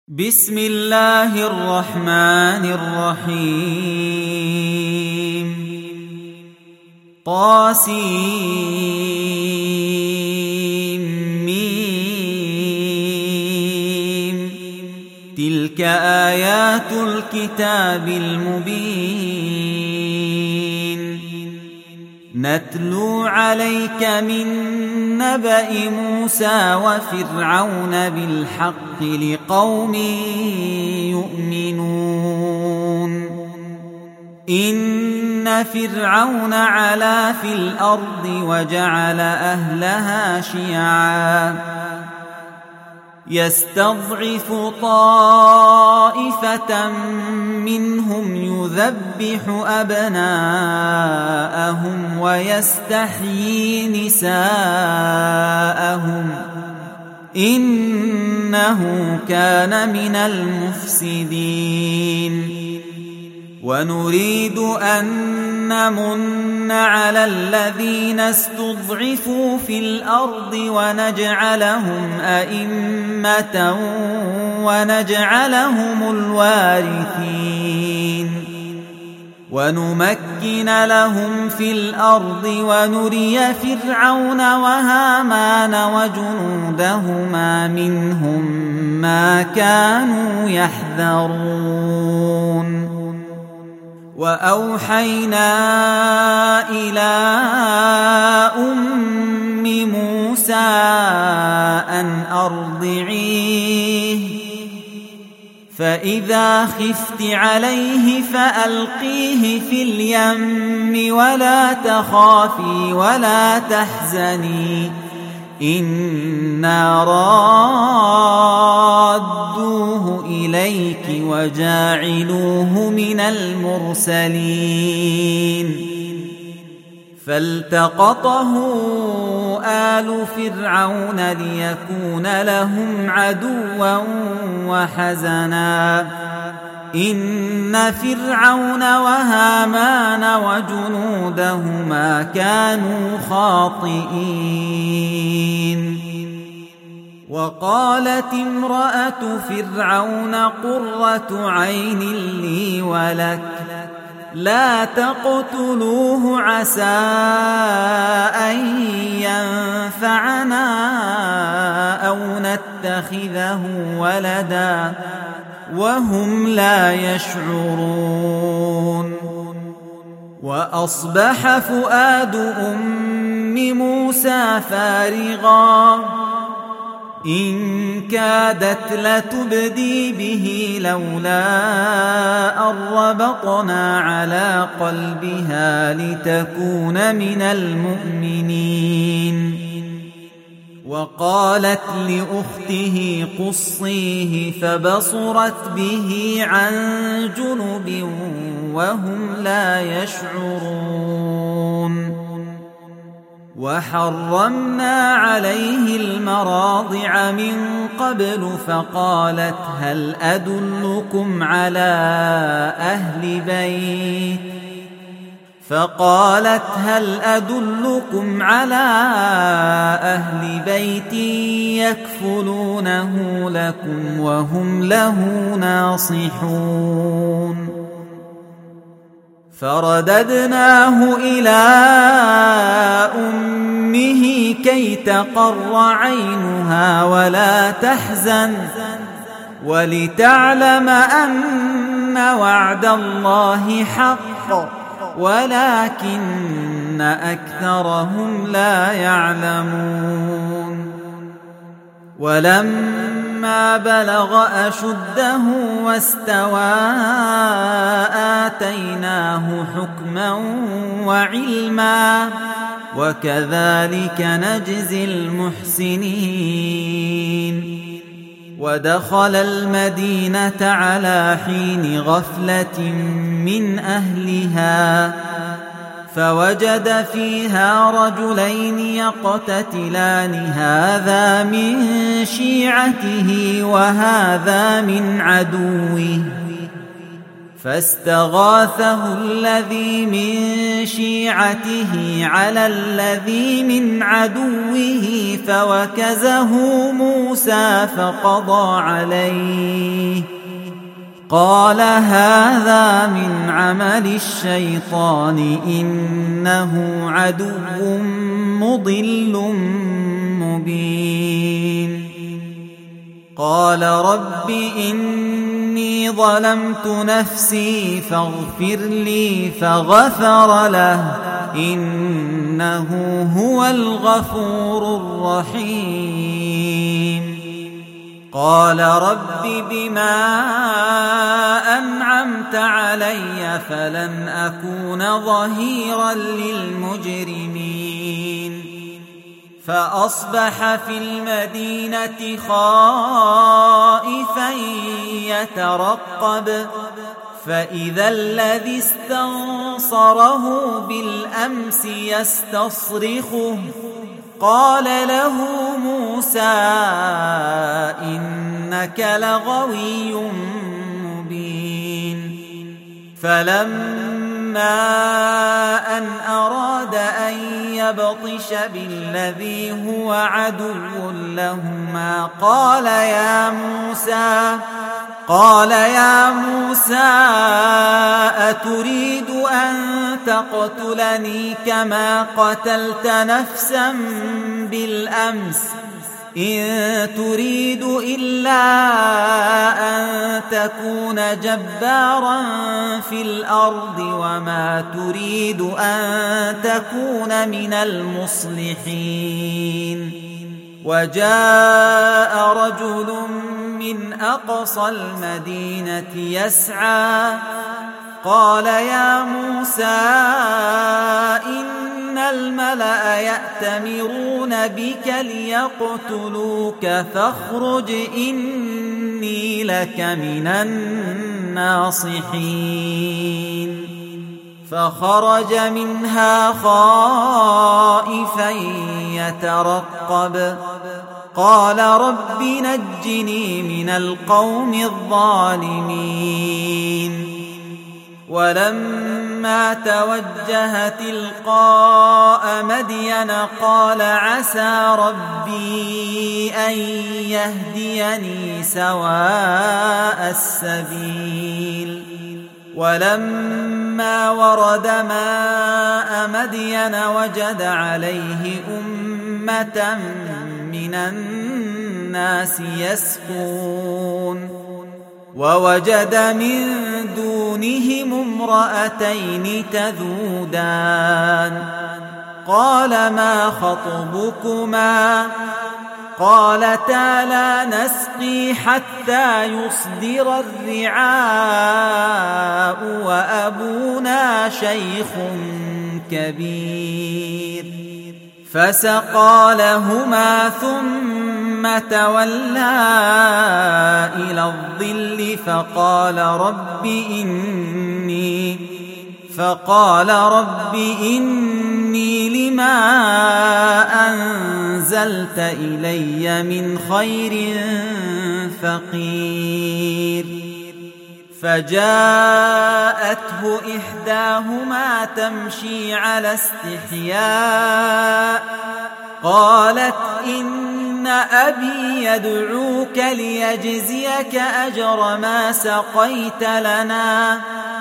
بسم الله الرحمن الرحيم طاسيم تلك آيات الكتاب المبين نتلو عليك من نبأ موسى وفرعون بالحق لقوم يؤمنون إن فرعون علا في الأرض وجعل أهلها شيعا يستضعف طائفة منهم يذبح أبناءهم ويستحيي نساءهم إنه كان من المفسدين ونريد أن نمن على الذين استضعفوا في الأرض ونجعلهم أئمة ونجعلهم الوارثين ونمكن لهم في الأرض ونري فرعون وهامان وجنودهما منهم ما كانوا يحذرون وأوحينا إلى أم موسى أن أرضعيه فإذا خفت عليه فألقيه في اليم ولا تخافي ولا تحزني إنا رادوه إليك وجاعلوه من المرسلين فالتقطه آل فرعون ليكون لهم عدوا وحزنا إن فرعون وهامان وجنودهما كانوا خاطئين وقالت امرأة فرعون قرة عين لي ولك لا تقتلوه عسى أن ينفعنا أو نتخذه ولدا وهم لا يشعرون وأصبح فؤاد أم موسى فارغا إن كادت لتبدي به لولا أن ربطنا على قلبها لتكون من المؤمنين وقالت لأخته قصيه فبصرت به عن جنب وهم لا يشعرون وحرمنا عليه المراضع من قبل فقالت هل أدلكم على أهل بيت يكفلونه لكم وهم له ناصحون فرددناه إلى أمه كي تقر عينها ولا تحزن ولتعلم أن وعد الله حق ولكن أكثرهم لا يعلمون ولما بلغ أشده واستوى آتيناه حكما وعلما وكذلك نجزي المحسنين ودخل المدينة على حين غفلة من أهلها فوجد فيها رجلين يقتتلان هذا من شيعته وهذا من عدوه فاستغاثه الذي من شيعته على الذي من عدوه فوكزه موسى فقضى عليه قال هذا من عمل الشيطان إنه عدو مضل مبين قال رب إني ظلمت نفسي فاغفر لي فغفر له إنه هو الغفور الرحيم قال رب بما أنعمت علي فلن أكون ظهيرا للمجرمين فأصبح في المدينة خائفا يترقب فإذا الذي استنصره بالأمس يستصرخه قال له موسى إنك لغوي مبين فلما أن أراد أن يبطش بالذي هو عدو لهما قال يا موسى أتريد أن تقتلني كما قتلت نفسا بالأمس إن تريد إلا أن تكون جبارا في الأرض وما تريد أن تكون من المصلحين وجاء رجل من أقصى المدينة يسعى قال يا موسى إن الملأ يأتمرون بك ليقتلوك فاخرج إني لك من الناصحين فخرج منها خائفا يترقب قال رب نجني من القوم الظالمين ولما توجه تلقاء مدين قال عسى ربي أن يهديني سواء السبيل ولما ورد ماء مدين وجد عليه أمة من الناس يسقون ووجد من دونهم امرأتين تذودان قال ما خطبكما قالتا لا نسقي حتى يصدر الرعاء وأبونا شيخ كبير فسقى لهما ثم تولى إلى الظل فقال رب إني لما أنزلت إلي من خير فقير فجاءته إحداهما تمشي على استحياء قالت إن أبي يدعوك ليجزيك أجر ما سقيت لنا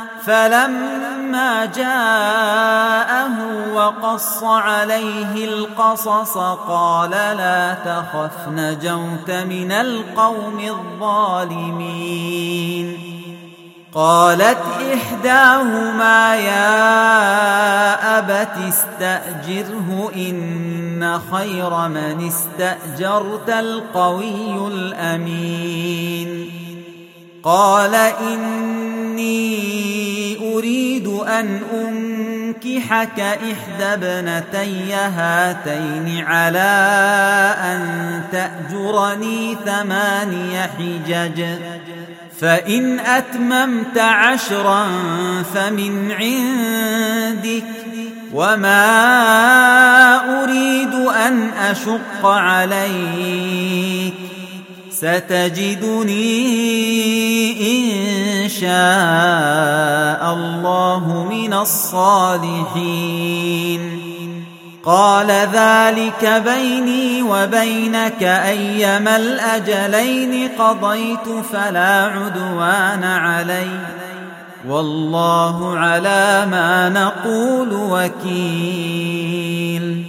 فلما جاءه وقص عليه القصص قال لا تخف نجوت من القوم الظالمين قالت إحداهما يا أبت استأجره إن خير من استأجرت القوي الأمين قال إني أريد أن أنكحك إحدى ابنتي هاتين على أن تأجرني 8 حجج فإن أتممت 10 فمن عندك وما أريد أن أشق عليك ستجدني إن شاء الله من الصالحين قال ذلك بيني وبينك أيما الأجلين قضيت فلا عدوان علي والله على ما نقول وكيل.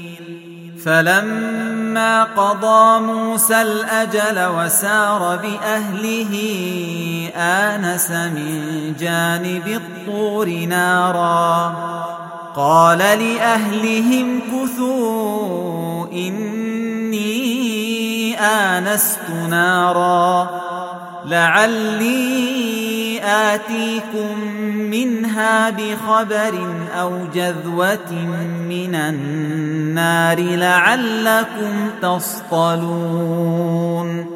فلما قضى موسى الأجل وسار بأهله آنس من جانب الطور نارا قال لأهلهم كثوا إني آنست نارا لعلي آتيكم منها بخبر أو جذوة من النار لعلكم تصطلون.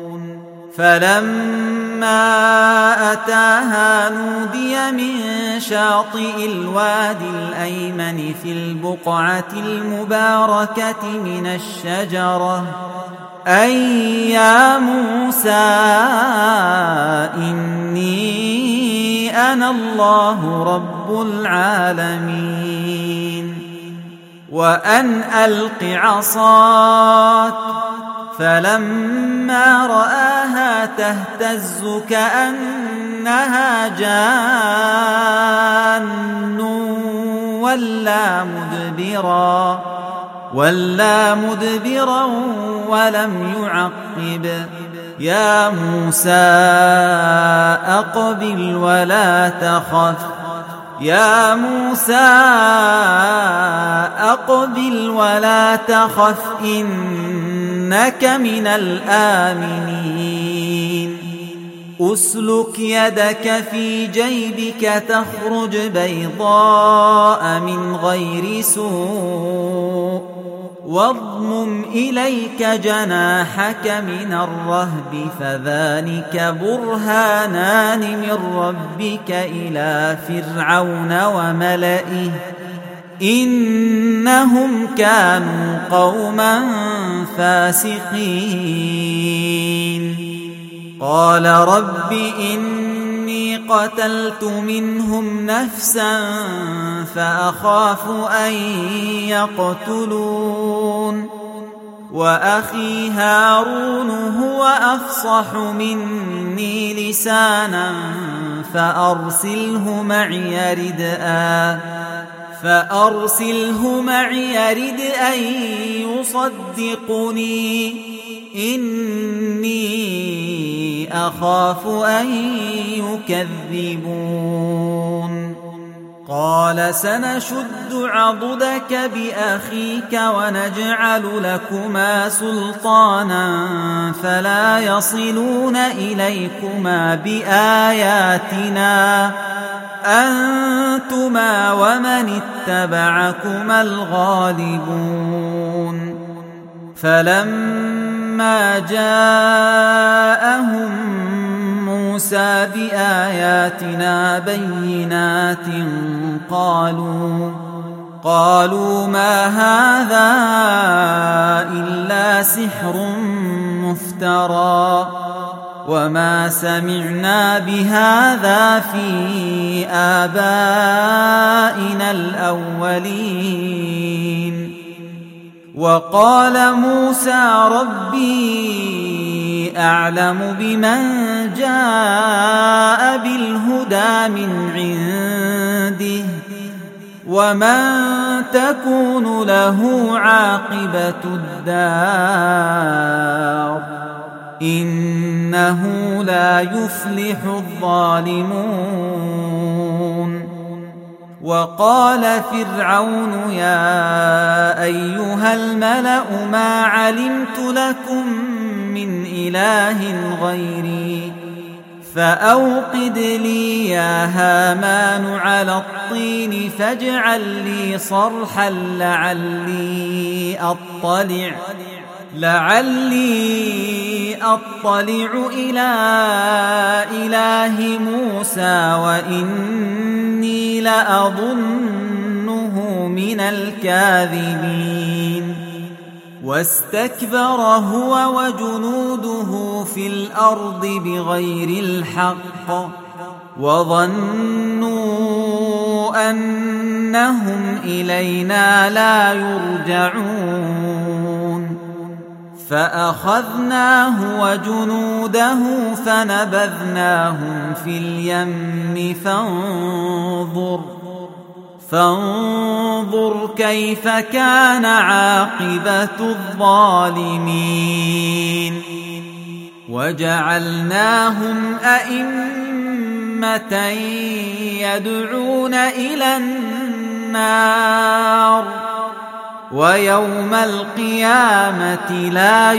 فلما أتاها نودي من شاطئ الوادي الأيمن في البقعة المباركة من الشجرة أي يا موسى إني أنا الله رب العالمين وأن ألق عصاك فلما رآها تهتز كأنها جان ولا مدبرا ولم يعقب. يا موسى أقبل ولا تخف يا موسى أقبل ولا تخف إنك من الآمنين. أسلك يدك في جيبك تخرج بيضاء من غير سوء واضمم إليك جناحك من الرهب فذلك برهانان من ربك إلى فرعون وملئه إنهم كانوا قوما فاسقين. قال رب إني قتلت منهم نفسا فأخاف أن يقتلون وأخي هارون هو أفصح مني لسانا فأرسله معي يرد أن يصدقني إني أخاف أن يكذبون. قال سنشد عضدك بأخيك ونجعل لكما سلطانا فلا يصلون إليكما بآياتنا أنتما ومن اتبعكما الغالبون. فلما جاءهم موسى بآياتنا بينات قالوا ما هذا إلا سحر مفترى وما سمعنا بهذا في آبائنا الأولين. وقال موسى ربي أعلم بمن جاء بالهدى من عنده ومن تكون له عاقبة الدار إنه لا يفلح الظالمون. وقال فرعون يا أيها الملأ ما علمت لكم من إله غيري فأوقد لي يا هامان على الطين فاجعل لي صرحا لعلي أطلع إلى إله موسى وإني لأظنه من الكاذبين. واستكبر هو وجنوده في الأرض بغير الحق وظنوا أنهم إلينا لا يرجعون فأخذناه وجنوده فنبذناهم في اليم فانظر كيف كان عاقبة الظالمين وجعلناهم أئمة يدعون إلى النار ويوم القيامة لا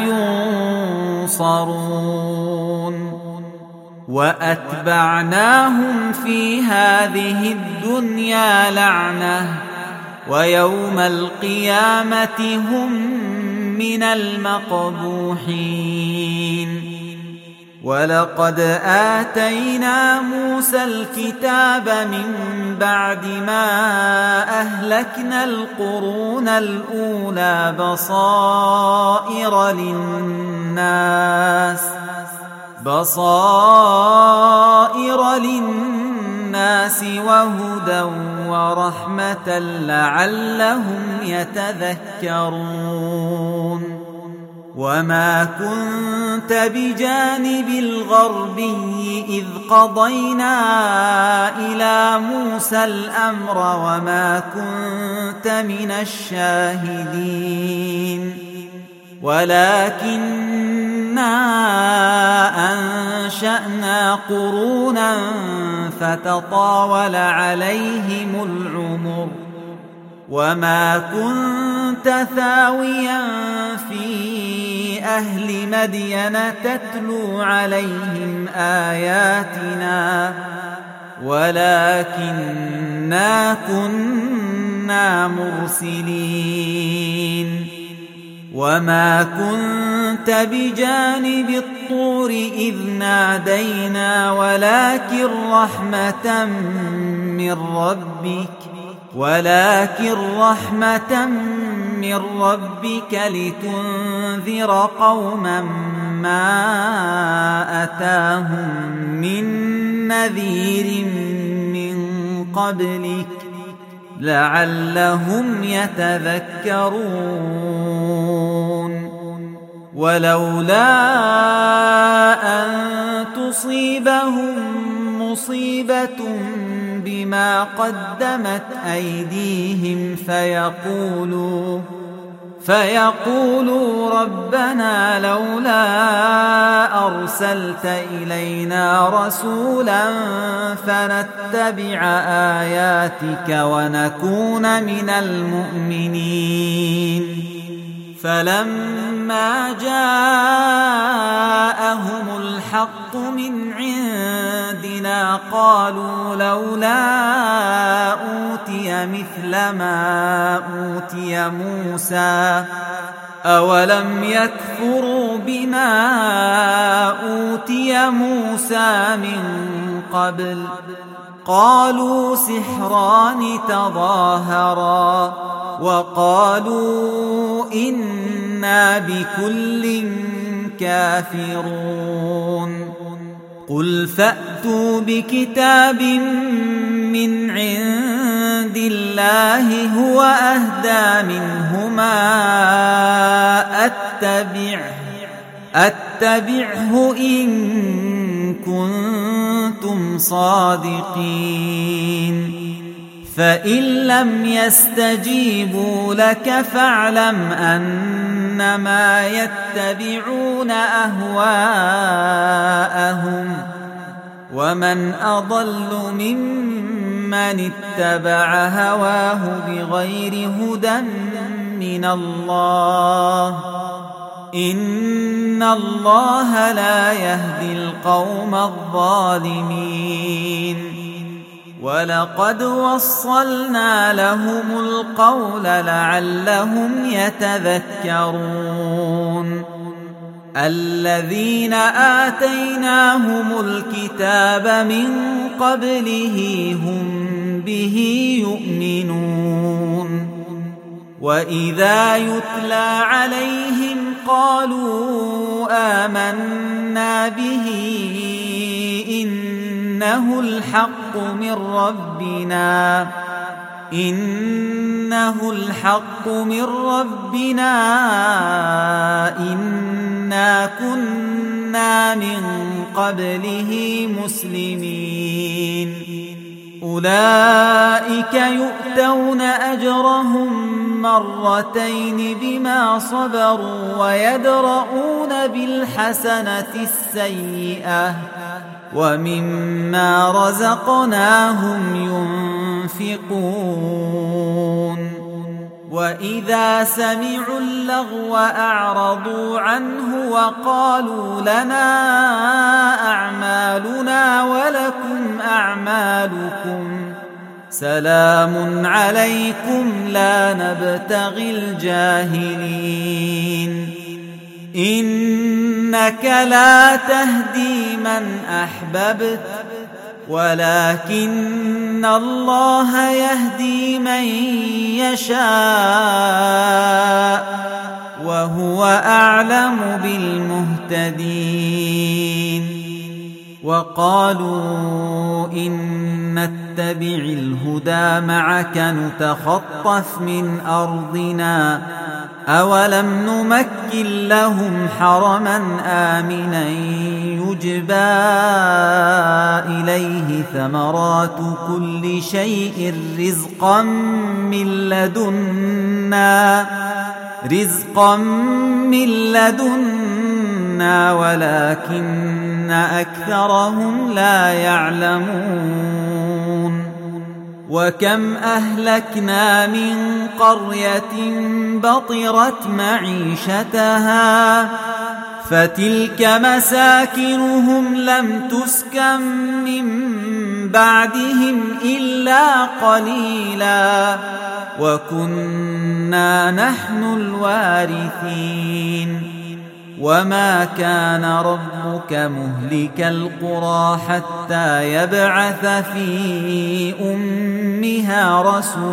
ينصرون وأتبعناهم في هذه الدنيا لعنة ويوم القيامة هم من المقبوحين ولقد آتينا موسى الكتاب من بعد ما أهلكنا القرون الأولى بصائر للناس وهدى ورحمة لعلهم يتذكرون وما كنت بجانب الغربي إذ قضينا إلى موسى الأمر وما كنت من الشاهدين ولكننا أنشأنا قرونا فتطاول عليهم العمر وما كنت ثاويا في أهل مدين تتلو عليهم آياتنا ولكننا كنا مرسلين وما كنت بجانب الطور إذ نادينا ولكن رحمة من ربك لتنذر قوما ما أتاهم من نذير من قبلك لعلهم يتذكرون ولولا أن تصيبهم مصيبة بما قدمت أيديهم فيقولوا ربنا لولا أرسلت إلينا رسولا فنتبع آياتك ونكون من المؤمنين فلما جاءهم الحق من عندنا قالوا لولا أوتي مثل ما أوتي موسى أولم يكفروا بما أوتي موسى من قبل قالوا سحران تظاهرا وقالوا إنا بكل كافرون قل فأتوا بكتاب من عند الله هو أهدى منهما أتبعه إن كنتم صادقين فإن لم يستجيبوا لك فاعلم أنما يتبعون أهواءهم ومن أضل ممن اتبع هواه بغير هدى من الله إن الله لا يهدي القوم الظالمين ولقد وصلنا لهم القول لعلهم يتذكرون الذين آتيناهم الكتاب من قبله هم به يؤمنون وإذا يتلى عليهم قالوا آمنا به إنه الحق من ربنا إنه الحق من ربنا إنا كنا من قبله مسلمين أولئك يؤتون أجرهم مرتين بما صبروا ويدرؤون بالحسنة السيئة ومما رزقناهم ينفقون وإذا سمعوا اللغو أعرضوا عنه وقالوا لنا أعمالنا ولكم أعمالكم سلام عليكم لا نبتغي الجاهلين إنك لا تهدي من أحببت ولكن الله يهدي من يشاء وهو أعلم بالمهتدين وقالوا إن نتبع الهدى معك نتخطف من أرضنا أولم نمكن لهم حرما آمنا يجبى إليه ثمرات كل شيء رزقا من لدنا ولكن أكثرهم لا يعلمون وكم أهلكنا من قرية بطرت معيشتها فتلك مساكنهم لم تسكن من بعدهم إلا قليلا وكنا نحن الوارثين وما كان ربك مهلك القرى حتى يبعث في أمها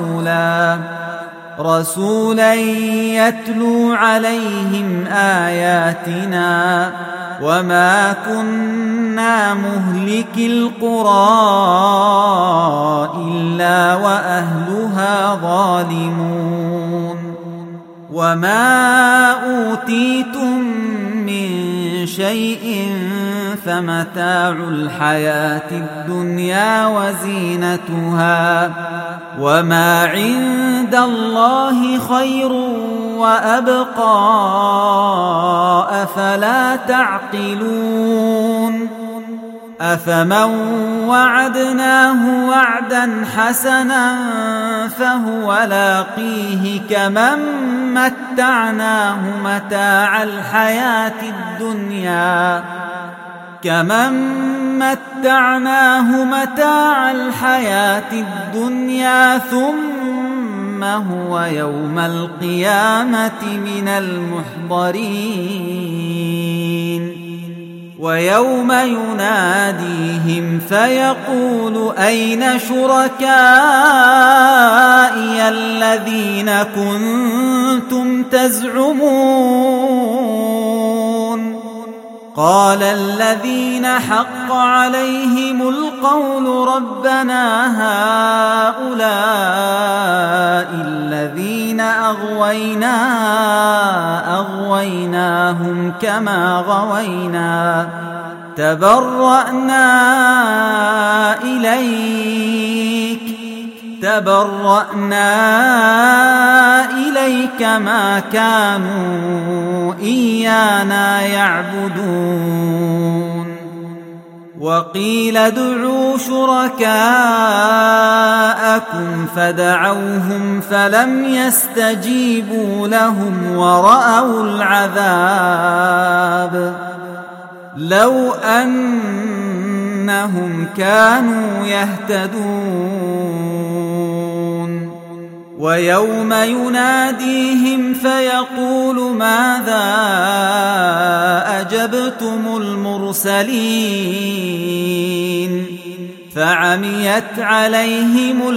رسولا يتلو عليهم آياتنا وما كنا مهلك القرى إلا وأهلها ظالمون وما أوتيتم من شيء فمتاع الحياة الدنيا وزينتها وما عند الله خير وأبقى أفلا تعقلون أفمن وعدناه وعدا حسنا فهو لاقيه كمن متعناه متاع الحياة الدنيا ثم هو يوم القيامة من المحضرين ويوم يناديهم فيقول أين شركائي الذين كنتم تزعمون قال الذين حق عليهم القول ربنا هؤلاء الذين أغويناهم كما غوينا تبرأنا إليك ما كانوا إيانا يعبدون وقيل ادعوا شركاءكم فدعوهم فلم يستجيبوا لهم ورأوا العذاب لو أنهم كانوا يهتدون ويوم يناديهم فيقول ماذا أجبتم المرسلين فعميت عليهم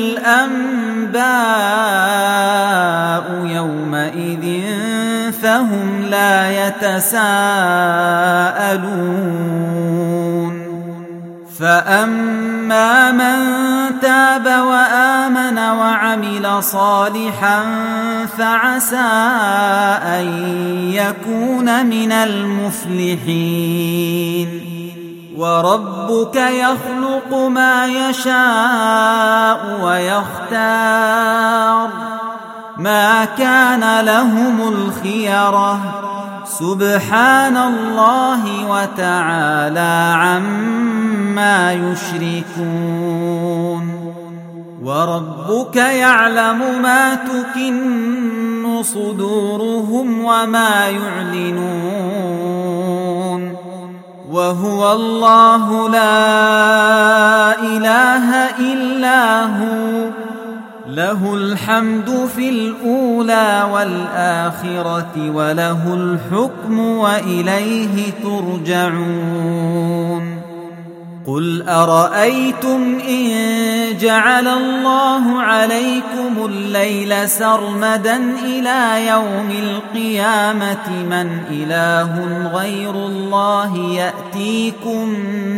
الأنباء يومئذ فهم لا يتساءلون فأما من تاب وآمن وعمل صالحا فعسى أن يكون من المفلحين. وربك يخلق ما يشاء ويختار ما كان لهم الخيرة سبحان الله وتعالى عما يشركون. وربك يعلم ما تكن صدورهم وما يعلنون وهو الله لا إله إلا هو له الحمد في الأولى والآخرة وله الحكم وإليه ترجعون. قل أرأيتم إن جعل الله عليكم الليل سرمدا إلى يوم القيامة من إله غير الله يأتيكم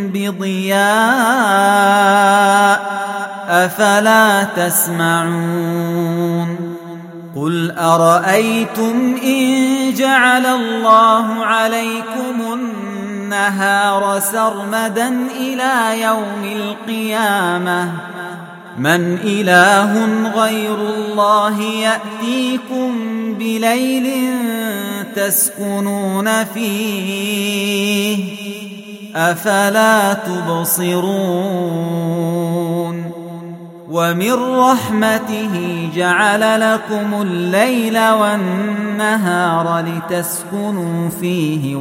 بضياء أفلا تسمعون. قل أرأيتم إن جعل الله عليكم النهار سرمدا إلى يوم القيامة من إله غير الله يأتيكم بليل تسكنون فيه أفلا تبصرون. ومن رحمته جعل لكم الليل والنهار لتسكنوا فيه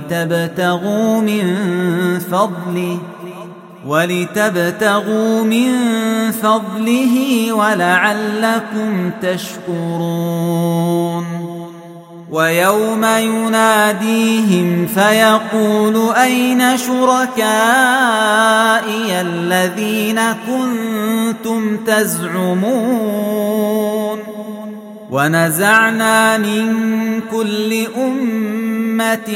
ولتبتغوا من فضله ولعلكم تشكرون. ويوم يناديهم فيقول أين شركائي الذين كنتم تزعمون ونزعنا من كل أمة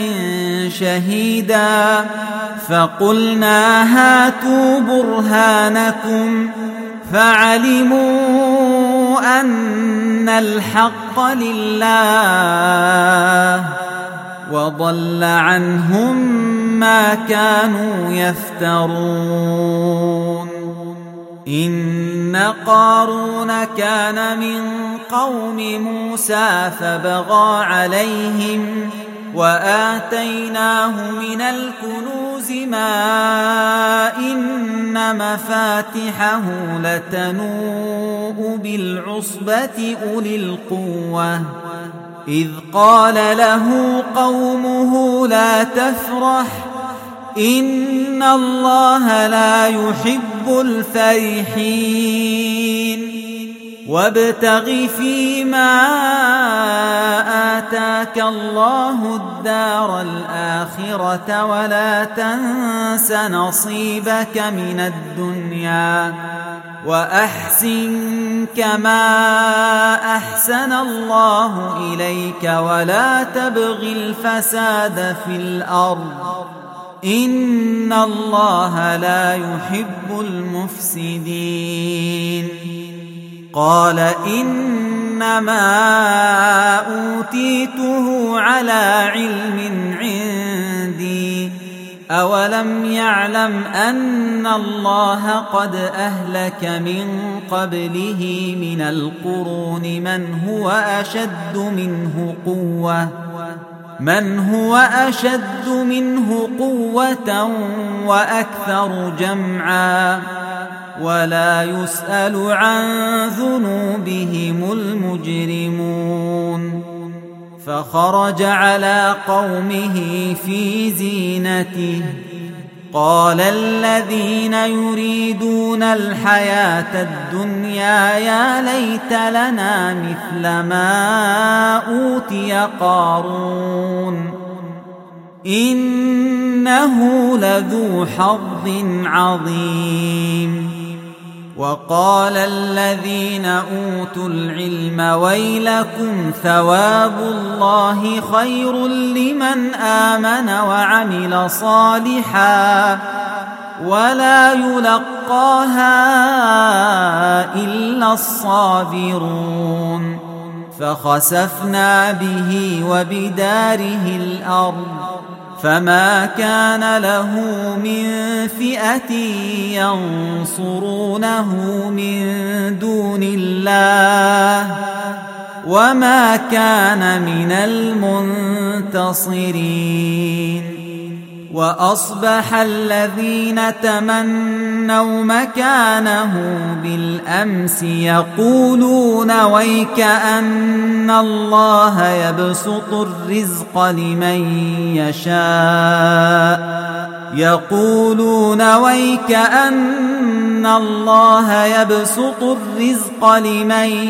شهيدا فقلنا هاتوا برهانكم فعلموا أن الحق لله وضل عنهم ما كانوا يفترون. إن قارون كان من قوم موسى فبغى عليهم وآتيناه من الكنوز ما إن مفاتحه لتنوء بالعصبة أولي القوة إذ قال له قومه لا تفرح إن الله لا يحب الفرحين. وابتغ فيما آتاك الله الدار الآخرة ولا تنس نصيبك من الدنيا وأحسن كما أحسن الله إليك ولا تبغ الفساد في الأرض إن الله لا يحب المفسدين. قال إنما أوتيته على علم عندي أولم يعلم أن الله قد أهلك من قبله من القرون من هو أشد منه قوة وأكثر جمعا ولا يسأل عن ذنوبهم المجرمون. فخرج على قومه في زينته قال الذين يريدون الحياة الدنيا يا ليت لنا مثل ما أوتي قارون إنه لذو حظ عظيم. وقال الذين أوتوا العلم ويلكم ثواب الله خير لمن آمن وعمل صالحا ولا يلقاها إلا الصابرون فخسفنا به وبداره الأرض فما كان له من فئة ينصرونه من دون الله وما كان من المنتصرين وأصبح الذين تمنوا مكانه بالأمس يقولون ويك أن الله يبسط الرزق لمن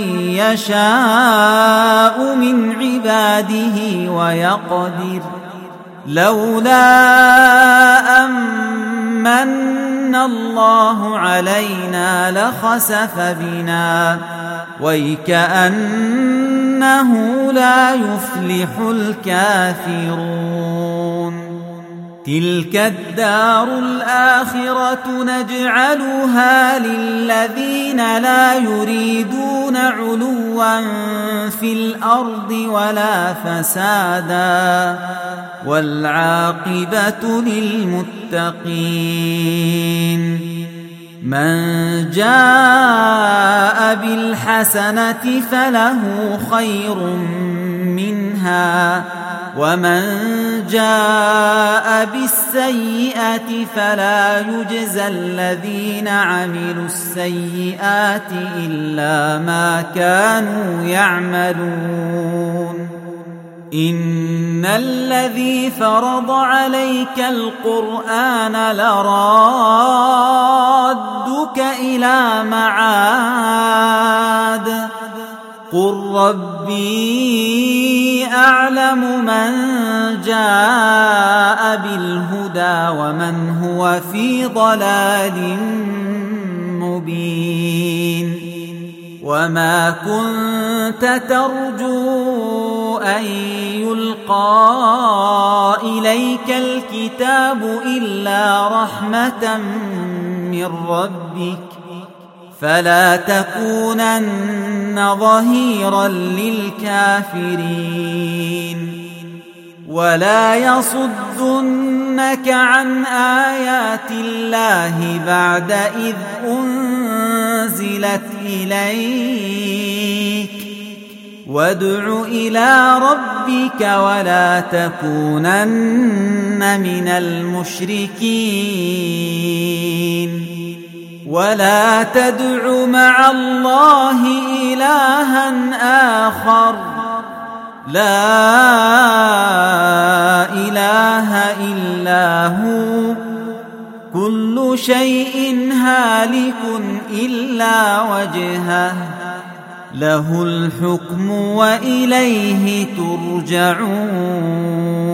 يشاء من عباده ويقدر لولا أمن الله علينا لخسف بنا ويكأنه لا يفلح الكافرون تلك الدار الآخرة نجعلها للذين لا يريدون علوا في الأرض ولا فسادا والعاقبة للمتقين من جاء بالحسنة فله خير منها ومن جاء بالسيئة فلا يجزى الذين عملوا السيئات إلا ما كانوا يعملون إن الذي فرض عليك القرآن لرادك إلى معاد قل ربي أعلم من جاء بالهدى ومن هو في ضلال مبين وما كنت ترجو أن يلقى إليك الكتاب إلا رحمة من ربك فلا تكونن ظهيرا للكافرين ولا يصدنك عن آيات الله بعد إذ أنزلت إليك وادع إلى ربك ولا تكونن من المشركين ولا تدع مع الله إلها آخر لا إله إلا هو كل شيء هالك إلا وجهه له الحكم وإليه ترجعون